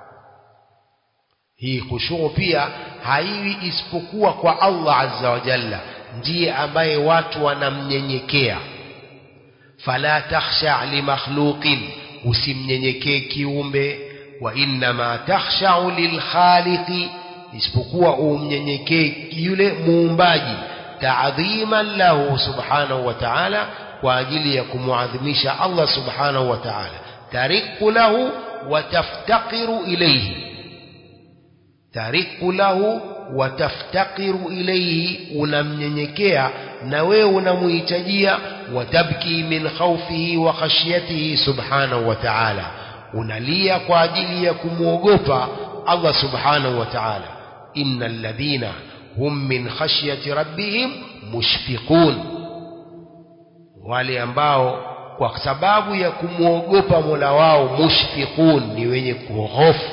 Hii khushu' pia haiwi isipokuwa kwa Allah azza wa jalla, ndiye ambaye watu wanamnyenyekea. Fala takhsha' li makhluqin, usimnyenyekee kiumbe. Wa inma takhsha'u lil khaliqi, isipokuwa umnyenyekee yule muumbaji. Ta'dhiman lahu subhanahu wa ta'ala, kwa ajili ya kumuadhimisha Allah subhanahu wa ta'ala. Tariqu lahu wa taftaqiru ilayhi. Tariqu lahu wa taftaqiru ilayhi, unamnyenyekea na wewe unamuhitajia. Wa tabki min khawfihi wa khashyatihi subhanahu wa ta'ala, unalia kwa ajili ya kumuogopa Allah subhanahu wa ta'ala. Innal ladhina hum min khashyati rabbihim mushfiqun, wale ambao kwa sababu ya kumuogopa Mola wao, mushfiqun, ni wenye kuhofu.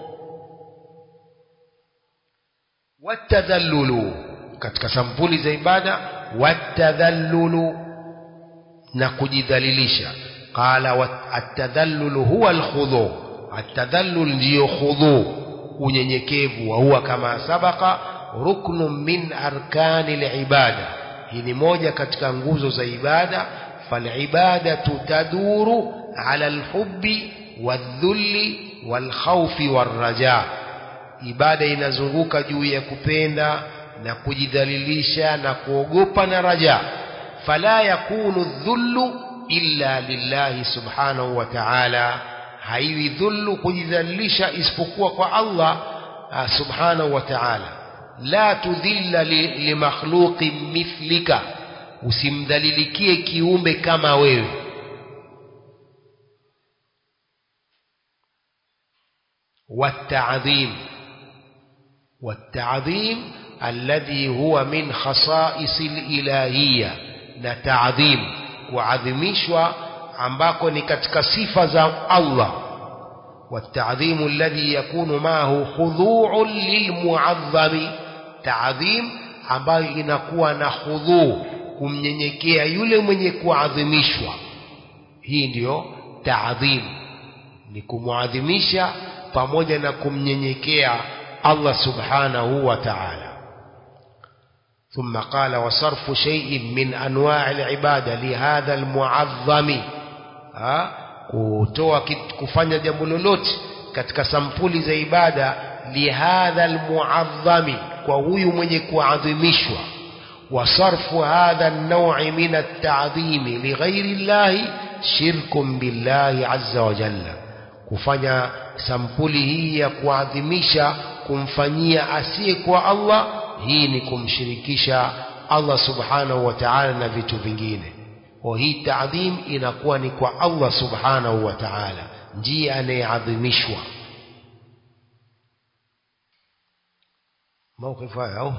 Watadhallulu, katika sampuli za ibada, watadhallulu, na kujidhalilisha. Qala at-tadhallulu huwa al-khudhu. At-tadhallul ndiyo khudhu, unyenyekevu. Wa huwa kama sabaka ruknun min arkani al-ibada. Hii ni moja katika nguzo za ibada. Falibadatu taduru ala alhubbi wadhulli walkhawfi warraja. Ibada inazunguka juu ya kupenda na kujidhalilisha na kuogopa na raja. Fala yakunu dhullu illa lillahi subhanahu wa ta'ala. Haiwi dhullu, kujidhalilisha, isipokuwa kwa Allah subhanahu wa ta'ala. La tudhilla li makhluqin mithlika, usimdhalilikie kiumbe kama wewe. والتعظيم والتعظيم الذي هو من خصائص الإلهية. نتعظيم وعظمشوا ambako ni katika sifa za Allah. والتعظيم الذي يكون معه خضوع للمعظم. تعظيم ambayo inakuwa na khudhu, kumnyenyekea yule mwenye kuadhimishwa. Hii ndiyo ta'dhim, ni kumuadhimisha pamoja na kumnyenyekea Allah subhanahu wa ta'ala. ثم قال وصرف شيء من أنواع العبادة لهذا المعظم. kutoa kufanya jambo lolote katika sampuli za ibada, lihadha almu'azzami, kwa huyu mwenye kuadhimishwa. وصرف هذا النوع من التعظيم لغير الله شرك بالله عز وجل. kufanya sampuli hii ya kuadhimisha kumfanyia asiye kwa Allah, hii ni kumshirikisha Allah subhanahu wa ta'ala na vitu vingine. Kwa hii taadhim inakuwa ni kwa Allah subhanahu wa ta'ala, ndiye anayeadhimishwa. موقف هاي أو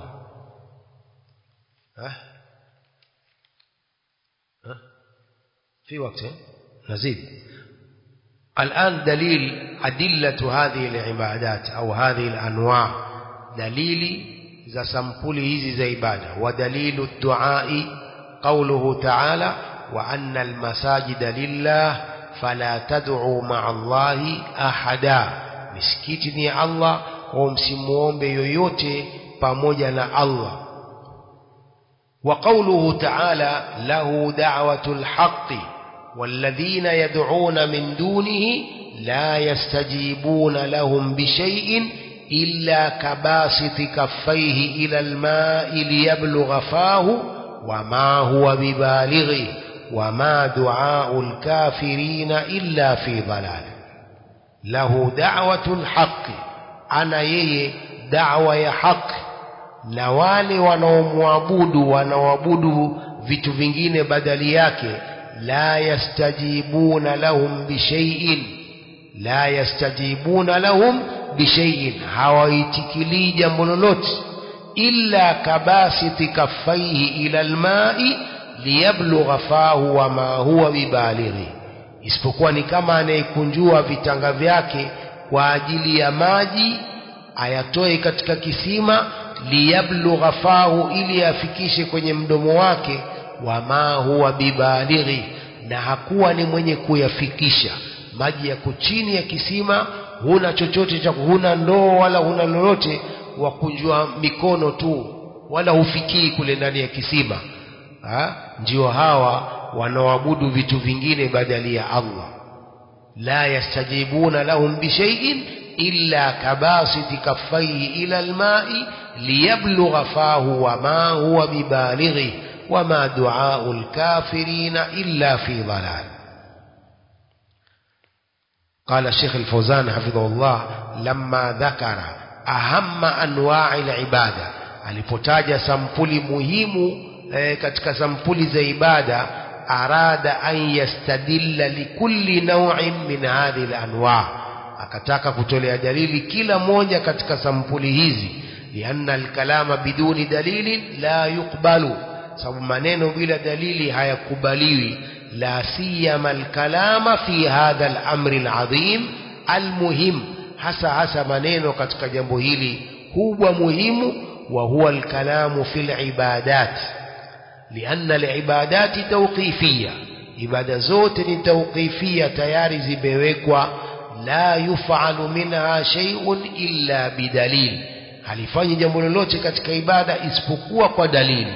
في وقت نزيد. الآن دليل أدلة هذه العبادات أو هذه الأنواع، دليل ذا سمبولي هذه ذا عبادة. ودليل الدعاء قوله تعالى وأن المساجد لله فلا تدعوا مع الله أحدا. مسكتني الله ومسموombe yoyote pamoja na Allah. وقوله تعالى له دعوة الحق والذين يدعون من دونه لا يستجيبون لهم بشيء إلا كباسط كفيه إلى الماء ليبلغ فاه وما هو ببالغه وما دعاء الكافرين إلا في ضلال. له دعوة الحق، ana yeye da'wa ya haki, na wale wanaoabudu vitu vingine badali yake la yastajibuna lahum bishay'in, hawaitikili jambo lolote illa kabasiti kaffaihi ila alma'i liyablugha fahu wa ma huwa bibalighi, isipokuwa ni kama anayekunjua vitanga vyake kwa ajili ya maji ayatoe katika kisima, liyablugha fahu, ili afikishe kwenye mdomo wake, wama huwa bibalighi, na hakuwa ni mwenye kuyafikisha. Maji yako chini ya kisima, huna chochote cha, huna ndoo wala huna lolote, wakunjua mikono tu, wala hufikii kule ndani ya kisima. Ndio hawa wanaoabudu vitu vingine badali ya Allah. لا يستجيبون لهم بشيء إلا كباسط كفيه إلى الماء ليبلغ فاه وما هو ببالغه وما دعاء الكافرين إلا في ضلال. قال الشيخ الفوزان حفظه الله لما ذكر أهم أنواع العبادة، alipotaja sampuli muhimu katika sampuli za ibada, أراد أن يستدل لكل نوع من هذه الأنواع، akataka kutolea dalili kila moja katika sampuli hizi. لأن الكلام بدون دليل لا يقبل، sababu maneno bila dalili hayakubaliwi. لا سيما الكلام في هذا الأمر العظيم المهم، hasa maneno katika jambo hili kubwa muhimu. وهو الكلام في العبادات، لأن العبادات توقيفية، عبادة زوت توقيفية تياري زبويكوا، لا يفعل منها شيء إلا بدليل، halifanyi jambo lolote katika ibada isipokuwa kwa dalili.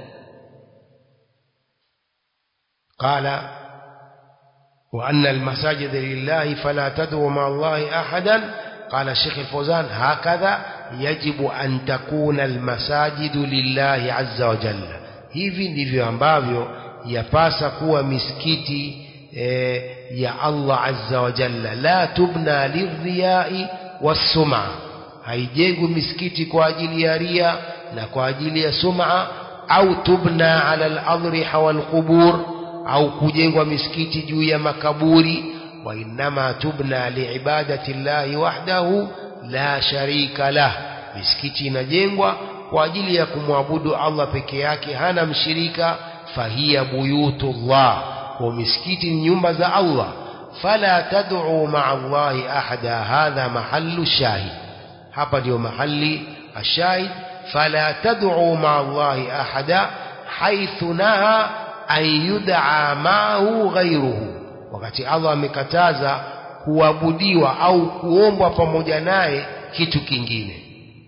قال وأن المساجد لله فلا تدعوا مع الله أحدا. قال الشيخ الفوزان هكذا يجب أن تكون المساجد لله عز وجل، hivi ndivyo ambavyo yapasa kuwa misikiti ya Allah azza wa jalla. La tubna lirriyai wassum'a, haijengwi misikiti kwa ajili ya ria na kwa ajili ya sum'a. Au tubna ala al-adriha wal qubur, au kujengwa misikiti juu ya makaburi. Wa innama tubna liibadati llahi wahdahu la sharika lah, misikiti inajengwa kwa ajili ya kumwabudu Allah peke yake, hana mshirika. Fahiya buyutullah, wa misikiti ni nyumba za Allah. Fala tad'u ma'a Allahi ahada, hadha mahallu shahid, hapa ndio mahali ashahid. Fala tad'u ma'a Allahi ahada haythu naha an yud'a ma'ahu ghayruhu, wakati Allah amekataza kuabudiwa au kuombwa pamoja naye kitu kingine.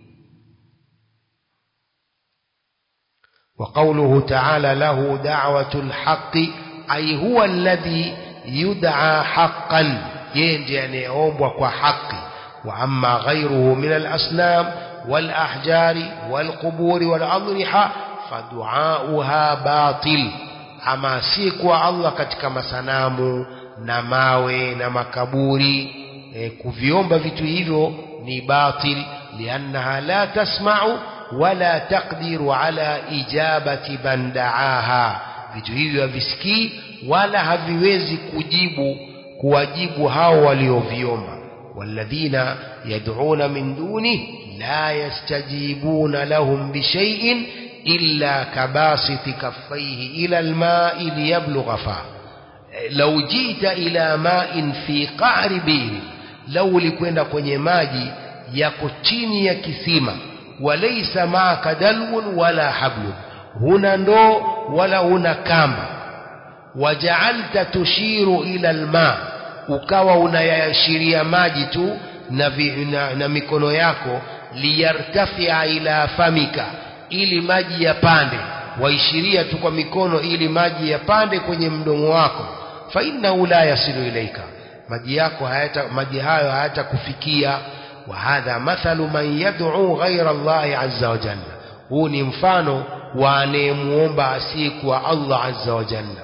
وقوله تعالى له دعوة الحق أي هو الذي يدعى حقا، ينجي أن يأومبك حق. وأما غيره من الأصنام والأحجار والقبور والأضرحة فدعاؤها باطل، أما سيكوا الله katika masanamu na mawe na makaburi, kuviomba vitu hivyo ni batil. لأنها لا تسمع wala taqdiru ala ijabati man da'aha, vitu hivyo havisikii wala haviwezi kuwajibu hao walioviomba. walladhina yad'una min duni la yastajibuna lahum bishay'in illa kabasiti kaffayhi ila alma'i liyablugha fa. law jita ila ma'in fi qa'ri bir, law ulikwenda kwenye maji yako chini ya kisima, walaysa ma'aka dalwun wala hablun, huna ndoo wala huna kamba, waja'alta tushiru ila alma, ukawa unayashiria maji tu na mikono yako, liyartafia ila famika, ili maji yapande, waishiria tu kwa mikono ili maji yapande kwenye mdomo wako, fa innahu la yasilu ilaika, maji hayo hayatakufikia. wa hadha mathalu man yad'u ghayra Allah azza wa jalla, huu ni mfano wa anayemuomba asiyekuwa Allah azza wa jalla.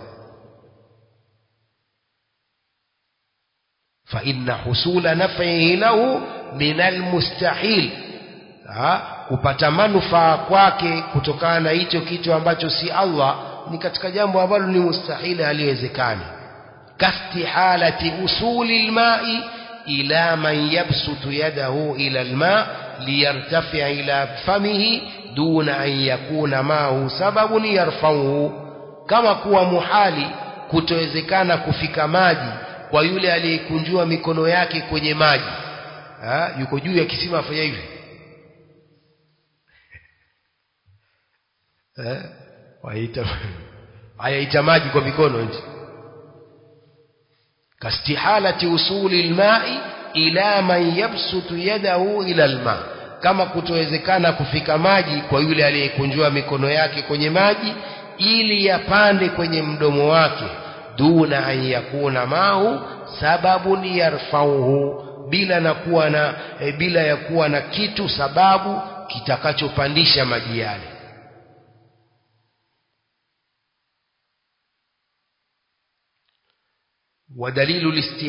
fa inna husula naf'ihi lahu min almustahil, kupata manufaa kwake kutokana na hicho kitu ambacho si Allah ni katika jambo ambalo ni mustahili, haliwezekani. kastihalati usuli alma'i ila man yabsutu yadahu ila alma liyartafi'a ila famihi duna an yakuna ma'hu sababun yarfa'uhu, kama kuwa muhali kutowezekana kufika maji kwa yule aliyekunjua mikono yake kwenye maji. Yuko juu ya kisima afanya hivi, ayaita maji kwa mikono nje. kastihalati usuli alma'i ila man yabsutu yadahu ila alma, kama kutowezekana kufika maji kwa yule aliyekunjua mikono yake kwenye maji ili yapande kwenye mdomo wake, duna an yakuna mahu sababun yarfauhu, bila ya kuwa na kitu sababu kitakachopandisha maji yale. ودليل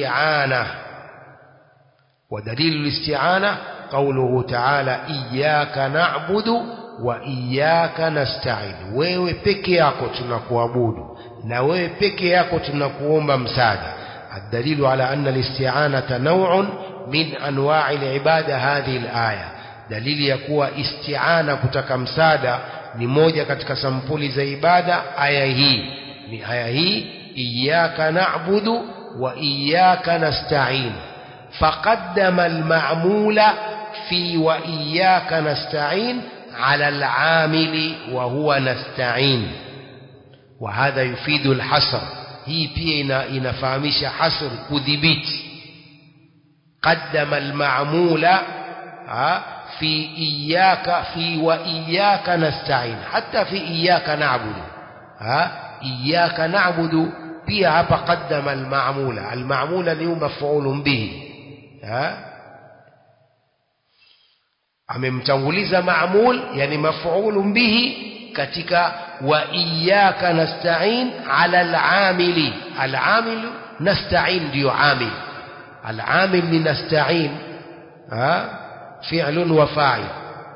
الاستعانة قوله تعالى إياك نعبد وإياك نستعين, wewe peke yako tunakuabudu na wewe peke yako tunakuomba msaada. الدليل على أن الاستعانة نوع من أنواع العبادة هذه الآية, dalili ya kuwa isti'ana kutaka msaada ni moja katika sampuli za ibada. Aya hii iyyaka na'budu wa iyyaka nasta'in, faqaddama al-ma'mula fi wa iyyaka nasta'in ala al-'amili wa huwa nasta'in, wa hadha yufidu al-hasr. hii pia inafahamisha hasr, kudhibiti. qaddama al-ma'mula fi iyyaka fi wa iyyaka nasta'in, hatta fi iyyaka na'budu. iyyaka na'budu pia hapa qaddama al-ma'mula. al-ma'mula ni maf'ulun bihi, amemtanguliza ma'mul, yani maf'ulun bihi katika wa iyyaka nasta'in ala al-amili. al-amil nasta'in ndio amil, al-amil ni nasta'in fi'lun wa fa'il.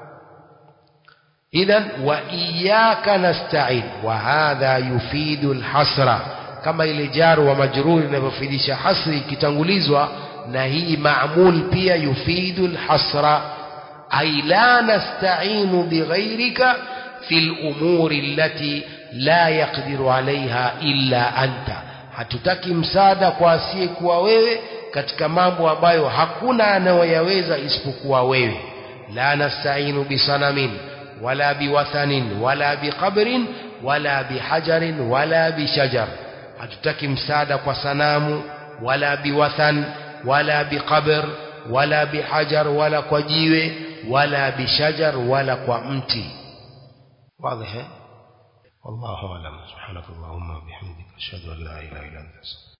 idhan wa iyyaka nasta'in, wa hadha yufidu al-hasra, kama ile jar wa majrur inavyofidisha hasri ikitangulizwa na hii ma'mul pia yufidu al-hasra, ay la nasta'inu bighayrika fil umuri allati la yaqdiru 'alayha illa anta, hatutaki msaada kwa asiyekuwa wewe katika mambo ambayo hakuna anayeweza isipokuwa wewe. la nasta'inu bisanamin wala biwathanin wala biqabrin wala bihajarin wala bishajar, hatutaki msaada kwa sanamu wala biwathan wala biqabr wala bihajar wala kwa jiwe wala bishajar wala kwa mti. واضح؟ والله أعلم. سبحانك اللهم وبحمدك أشهد أن لا إله إلا أنت.